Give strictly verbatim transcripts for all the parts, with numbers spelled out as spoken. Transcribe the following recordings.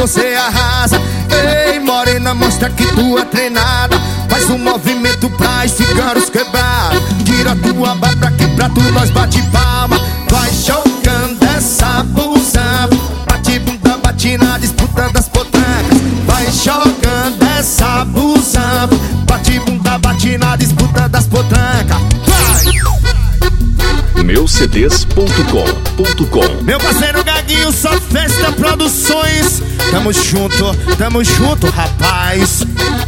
você arrasa. Ei, morena, mostra que tu é treinada. Faz um movimento pra esse caros quebrar. Tira tua barba aqui pra tu, nós bate palma. Vai jogando essa blusa, bate bunda, bate na disputa das potrancas. Vai jogando essa blusa, bate bunda, bate na disputa das potrancas. Vai! meu c d s ponto com ponto com. Meu parceiro Gaguinho, só Festa Produções. Tamo junto, tamo junto, rapaz.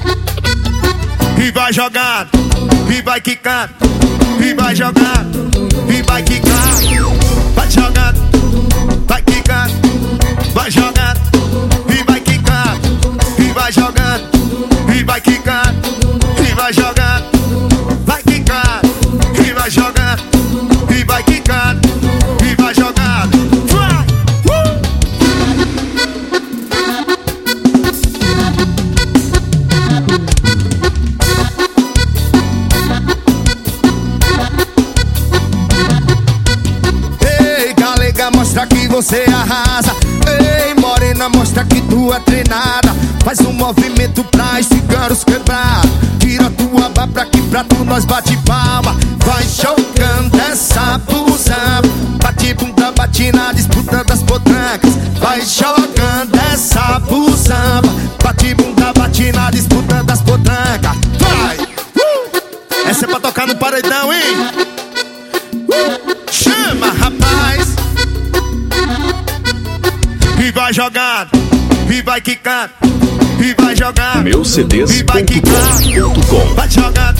E vai jogando, e vai quicando, e vai jogando, e vai quicando. Vai jogando, vai quicando, vai jogando, e vai quicando, e vai jogando, e vai quicando, e vai jogando, vai quicando, e vai jogando, e vai quicando, e vai jogando. Vai! Uh! Ei, galega, mostra que você arrasa. Ei, morena, mostra que tu é treinada. Faz um movimento pra esse caros quebrar. Tira tua barba aqui pra tu, nós bate palma. Vai jogando essa blusa, bate bunda, bate na disputa das potrancas. Vai jogando essa blusa, bate bunda, bate na disputa das potrancas. Vai! Uh! Essa é pra tocar no paredão, hein? Uh! Chama, rapaz! E vai jogando, e vai quicando, e vai jogando, meu c d s ponto com ponto com. Vai jogando.